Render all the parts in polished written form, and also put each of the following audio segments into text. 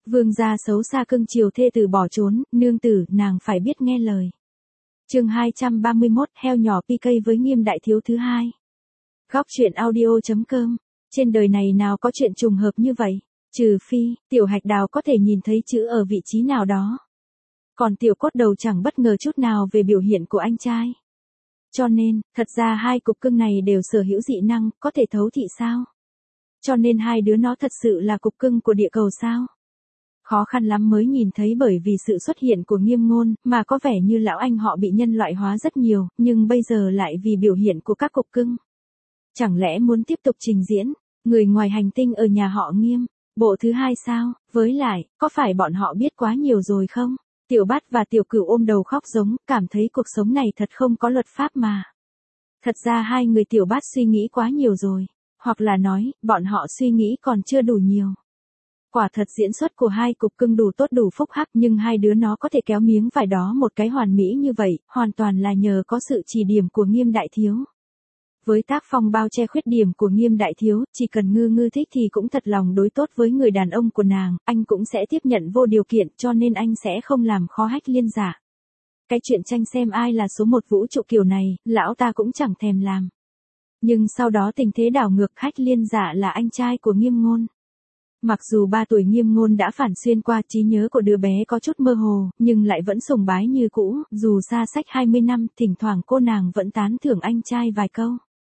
Vương gia xấu xa cưng chiều thê tử bỏ trốn, nương tử, nàng phải biết nghe lời. Chương 231, heo nhỏ PK với Nghiêm đại thiếu thứ hai. Góc truyện audio.com. Trên đời này nào có chuyện trùng hợp như vậy, trừ phi Tiểu Hạch Đào có thể nhìn thấy chữ ở vị trí nào đó. Còn Tiểu Cốt Đầu chẳng bất ngờ chút nào về biểu hiện của anh trai. Cho nên, thật ra hai cục cưng này đều sở hữu dị năng, có thể thấu thị sao? Cho nên hai đứa nó thật sự là cục cưng của địa cầu sao? Khó khăn lắm mới nhìn thấy, bởi vì sự xuất hiện của Nghiêm Ngôn, mà có vẻ như lão anh họ bị nhân loại hóa rất nhiều, nhưng bây giờ lại vì biểu hiện của các cục cưng. Chẳng lẽ muốn tiếp tục trình diễn, người ngoài hành tinh ở nhà họ Nghiêm, bộ thứ hai sao? Với lại, có phải bọn họ biết quá nhiều rồi không? Tiểu Bát và Tiểu Cửu ôm đầu khóc giống, cảm thấy cuộc sống này thật không có luật pháp mà. Thật ra hai người Tiểu Bát suy nghĩ quá nhiều rồi, hoặc là nói, bọn họ suy nghĩ còn chưa đủ nhiều. Quả thật diễn xuất của hai cục cưng đủ tốt đủ phúc hắc, nhưng hai đứa nó có thể kéo miếng vải đó một cái hoàn mỹ như vậy, hoàn toàn là nhờ có sự chỉ điểm của Nghiêm đại thiếu. Với tác phong bao che khuyết điểm của Nghiêm đại thiếu, chỉ cần Ngư Ngư thích thì cũng thật lòng đối tốt với người đàn ông của nàng, anh cũng sẽ tiếp nhận vô điều kiện, cho nên anh sẽ không làm khó Hách Liên Dạ. Cái chuyện tranh xem ai là số một vũ trụ kiểu này, lão ta cũng chẳng thèm làm. Nhưng sau đó tình thế đảo ngược, Hách Liên Dạ là anh trai của Nghiêm Ngôn. Mặc dù 3 tuổi Nghiêm Ngôn đã phản xuyên qua, trí nhớ của đứa bé có chút mơ hồ, nhưng lại vẫn sùng bái như cũ, dù xa cách 20 năm, thỉnh thoảng cô nàng vẫn tán thưởng anh trai vài câu.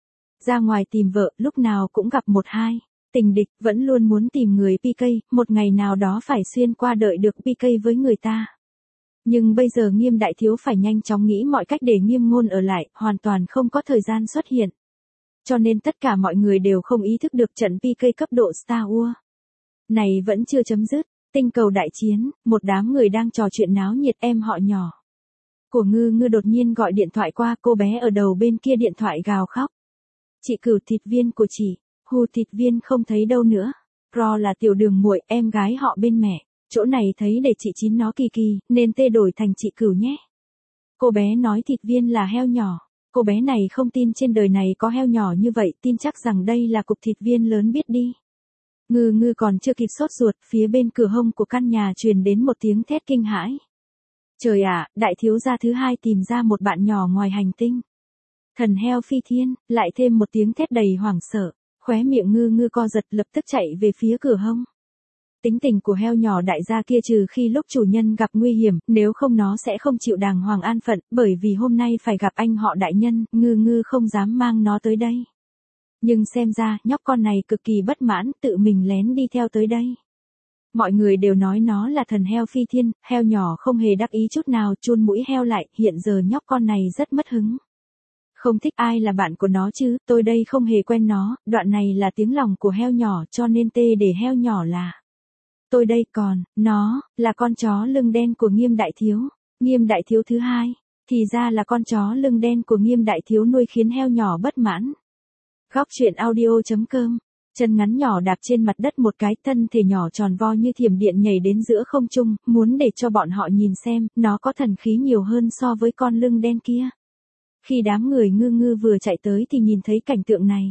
Ra ngoài tìm vợ, lúc nào cũng gặp một hai tình địch, vẫn luôn muốn tìm người PK, một ngày nào đó phải xuyên qua đợi được PK với người ta. Nhưng bây giờ Nghiêm đại thiếu phải nhanh chóng nghĩ mọi cách để Nghiêm Ngôn ở lại, hoàn toàn không có thời gian xuất hiện. Cho nên tất cả mọi người đều không ý thức được trận PK cấp độ Star Wars này vẫn chưa chấm dứt. Tinh cầu đại chiến, một đám người đang trò chuyện náo nhiệt. Em họ nhỏ của Ngư Ngư đột nhiên gọi điện thoại qua, cô bé ở đầu bên kia điện thoại gào khóc. Chị Cửu, thịt viên của chị, hù, thịt viên không thấy đâu nữa. Ro là Tiểu Đường muội, em gái họ bên mẹ, chỗ này thấy để chị Chín nó kỳ kỳ, nên tê đổi thành chị Cửu nhé. Cô bé nói thịt viên là heo nhỏ. Cô bé này không tin trên đời này có heo nhỏ như vậy, tin chắc rằng đây là cục thịt viên lớn biết đi. Ngư Ngư còn chưa kịp sốt ruột, phía bên cửa hông của căn nhà truyền đến một tiếng thét kinh hãi. Trời ạ, đại thiếu gia thứ hai tìm ra một bạn nhỏ ngoài hành tinh. Thần heo phi thiên, lại thêm một tiếng thét đầy hoảng sợ, khóe miệng Ngư Ngư co giật, lập tức chạy về phía cửa hông. Tính tình của heo nhỏ đại gia kia trừ khi lúc chủ nhân gặp nguy hiểm, nếu không nó sẽ không chịu đàng hoàng an phận, bởi vì hôm nay phải gặp anh họ đại nhân, Ngư Ngư không dám mang nó tới đây. Nhưng xem ra, nhóc con này cực kỳ bất mãn, tự mình lén đi theo tới đây. Mọi người đều nói nó là thần heo phi thiên, heo nhỏ không hề đắc ý chút nào, chun mũi heo lại, hiện giờ nhóc con này rất mất hứng. Không thích ai là bạn của nó chứ, tôi đây không hề quen nó, đoạn này là tiếng lòng của heo nhỏ, cho nên tê để heo nhỏ là tôi đây, còn, nó, là con chó lưng đen của Nghiêm đại thiếu. Nghiêm đại thiếu thứ hai, thì ra là con chó lưng đen của Nghiêm đại thiếu nuôi khiến heo nhỏ bất mãn. Góc truyện audio.com. Chân ngắn nhỏ đạp trên mặt đất một cái, thân thể nhỏ tròn vo như thiểm điện nhảy đến giữa không trung, muốn để cho bọn họ nhìn xem, nó có thần khí nhiều hơn so với con lưng đen kia. Khi đám người Ngư Ngư vừa chạy tới thì nhìn thấy cảnh tượng này.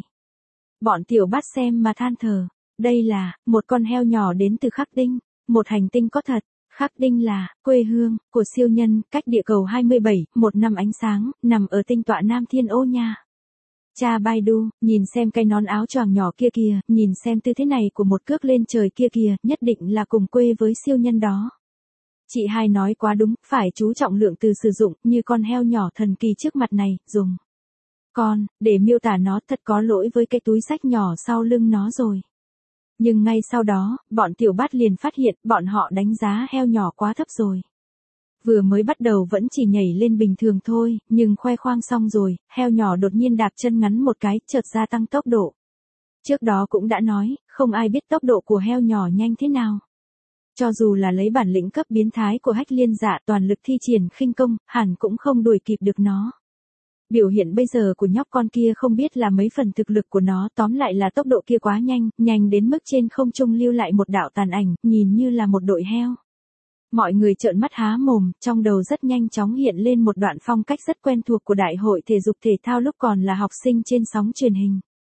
Bọn Tiểu Bát xem mà than thở. Đây là một con heo nhỏ đến từ Khắc Tinh, một hành tinh có thật. Khắc Tinh là quê hương của siêu nhân, cách địa cầu 27, một năm ánh sáng, nằm ở tinh tọa Nam Thiên Ô nha. Cha Baidu, nhìn xem cái nón áo choàng nhỏ kia kìa, nhìn xem tư thế này của một cước lên trời kia kìa, nhất định là cùng quê với siêu nhân đó. Chị hai nói quá đúng, phải chú trọng lượng từ sử dụng, như con heo nhỏ thần kỳ trước mặt này, dùng con, để miêu tả nó, thật có lỗi với cái túi xách nhỏ sau lưng nó rồi. Nhưng ngay sau đó, bọn Tiểu Bát liền phát hiện, bọn họ đánh giá heo nhỏ quá thấp rồi. Vừa mới bắt đầu vẫn chỉ nhảy lên bình thường thôi, nhưng khoe khoang xong rồi, heo nhỏ đột nhiên đạp chân ngắn một cái, chợt gia tăng tốc độ. Trước đó cũng đã nói, không ai biết tốc độ của heo nhỏ nhanh thế nào. Cho dù là lấy bản lĩnh cấp biến thái của Hách Liên Dạ, toàn lực thi triển khinh công, hẳn cũng không đuổi kịp được nó. Biểu hiện bây giờ của nhóc con kia không biết là mấy phần thực lực của nó, tóm lại là tốc độ kia quá nhanh, nhanh đến mức trên không trung lưu lại một đạo tàn ảnh, nhìn như là một đội heo. Mọi người trợn mắt há mồm, trong đầu rất nhanh chóng hiện lên một đoạn phong cách rất quen thuộc của đại hội thể dục thể thao lúc còn là học sinh trên sóng truyền hình.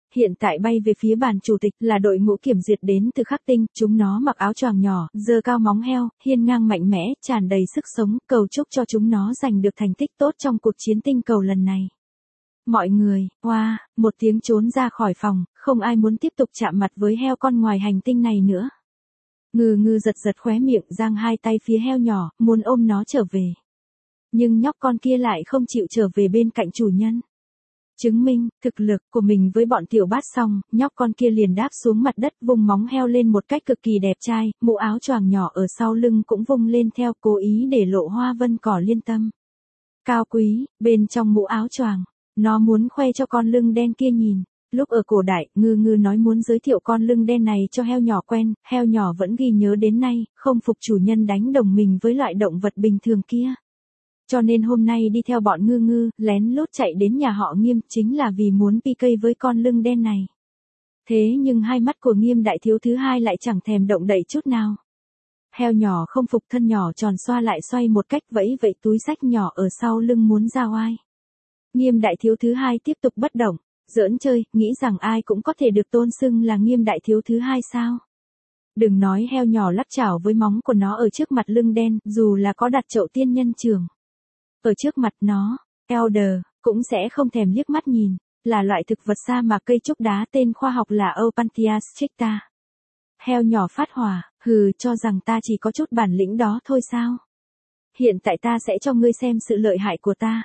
hiện tại bay về phía bàn chủ tịch là đội ngũ kiểm duyệt đến từ Khắc Tinh, chúng nó mặc áo choàng nhỏ, giơ cao móng heo, hiên ngang mạnh mẽ, tràn đầy sức sống, cầu chúc cho chúng nó giành được thành tích tốt trong cuộc chiến tinh cầu lần này. Mọi người, hoa, một tiếng trốn ra khỏi phòng, không ai muốn tiếp tục chạm mặt với heo con ngoài hành tinh này nữa. Ngư ngư giật giật khóe miệng, giang hai tay phía heo nhỏ, muốn ôm nó trở về. Nhưng nhóc con kia lại không chịu trở về bên cạnh chủ nhân. Chứng minh thực lực của mình với bọn tiểu bát xong, nhóc con kia liền đáp xuống mặt đất, vung móng heo lên một cách cực kỳ đẹp trai, mũ áo choàng nhỏ ở sau lưng cũng vung lên theo, cố ý để lộ hoa vân cỏ liên tâm. Cao quý, bên trong mũ áo choàng, nó muốn khoe cho con lưng đen kia nhìn. Lúc ở cổ đại, ngư ngư nói muốn giới thiệu con lưng đen này cho heo nhỏ quen, heo nhỏ vẫn ghi nhớ đến nay, không phục chủ nhân đánh đồng mình với loại động vật bình thường kia. Cho nên hôm nay đi theo bọn ngư ngư, lén lút chạy đến nhà họ Nghiêm chính là vì muốn PK với con lưng đen này. Thế nhưng hai mắt của Nghiêm đại thiếu thứ hai lại chẳng thèm động đậy chút nào. Heo nhỏ không phục, thân nhỏ tròn xoa lại xoay một cách vẫy vẫy túi xách nhỏ ở sau lưng muốn ra oai. Nghiêm đại thiếu thứ hai tiếp tục bất động, giỡn chơi, nghĩ rằng ai cũng có thể được tôn xưng là Nghiêm đại thiếu thứ hai sao. Đừng nói heo nhỏ lắc chảo với móng của nó ở trước mặt lưng đen, dù là có đặt chậu tiên nhân trường ở trước mặt nó, Elder cũng sẽ không thèm liếc mắt nhìn, là loại thực vật sa mạc cây trúc đá tên khoa học là Opuntia stricta. Heo nhỏ phát hỏa, hừ, cho rằng ta chỉ có chút bản lĩnh đó thôi sao? Hiện tại ta sẽ cho ngươi xem sự lợi hại của ta.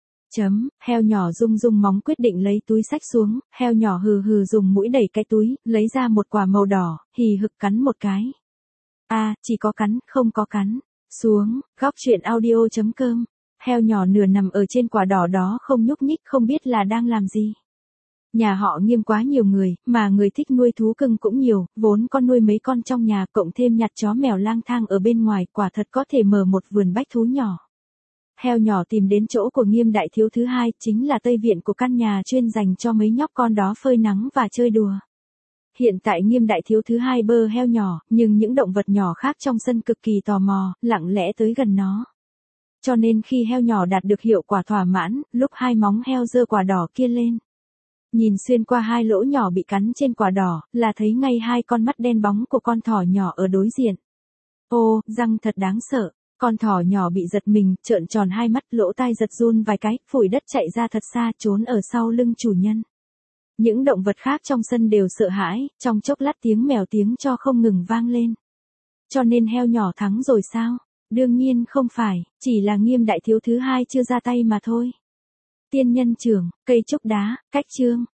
Heo nhỏ rung rung móng quyết định lấy túi xách xuống, heo nhỏ hừ hừ dùng mũi đẩy cái túi, lấy ra một quả màu đỏ, hì hực cắn một cái. Chỉ có cắn, không có cắn. Xuống, góc truyện audio.com. Heo nhỏ nửa nằm ở trên quả đỏ đó không nhúc nhích, không biết là đang làm gì. Nhà họ Nghiêm quá nhiều người, mà người thích nuôi thú cưng cũng nhiều, vốn con nuôi mấy con trong nhà cộng thêm nhặt chó mèo lang thang ở bên ngoài, quả thật có thể mở một vườn bách thú nhỏ. Heo nhỏ tìm đến chỗ của Nghiêm đại thiếu thứ hai, chính là tây viện của căn nhà chuyên dành cho mấy nhóc con đó phơi nắng và chơi đùa. Hiện tại Nghiêm đại thiếu thứ hai bơ heo nhỏ, nhưng những động vật nhỏ khác trong sân cực kỳ tò mò, lặng lẽ tới gần nó. Cho nên khi heo nhỏ đạt được hiệu quả thỏa mãn, lúc hai móng heo giơ quả đỏ kia lên. Nhìn xuyên qua hai lỗ nhỏ bị cắn trên quả đỏ, là thấy ngay hai con mắt đen bóng của con thỏ nhỏ ở đối diện. Ô, răng thật đáng sợ. Con thỏ nhỏ bị giật mình, trợn tròn hai mắt, lỗ tai giật run vài cái, phủi đất chạy ra thật xa, trốn ở sau lưng chủ nhân. Những động vật khác trong sân đều sợ hãi, trong chốc lát tiếng mèo tiếng cho không ngừng vang lên. Cho nên heo nhỏ thắng rồi sao? Đương nhiên không phải, chỉ là Nghiêm đại thiếu thứ hai chưa ra tay mà thôi. Tiên nhân trưởng, cây trúc đá, cách chương.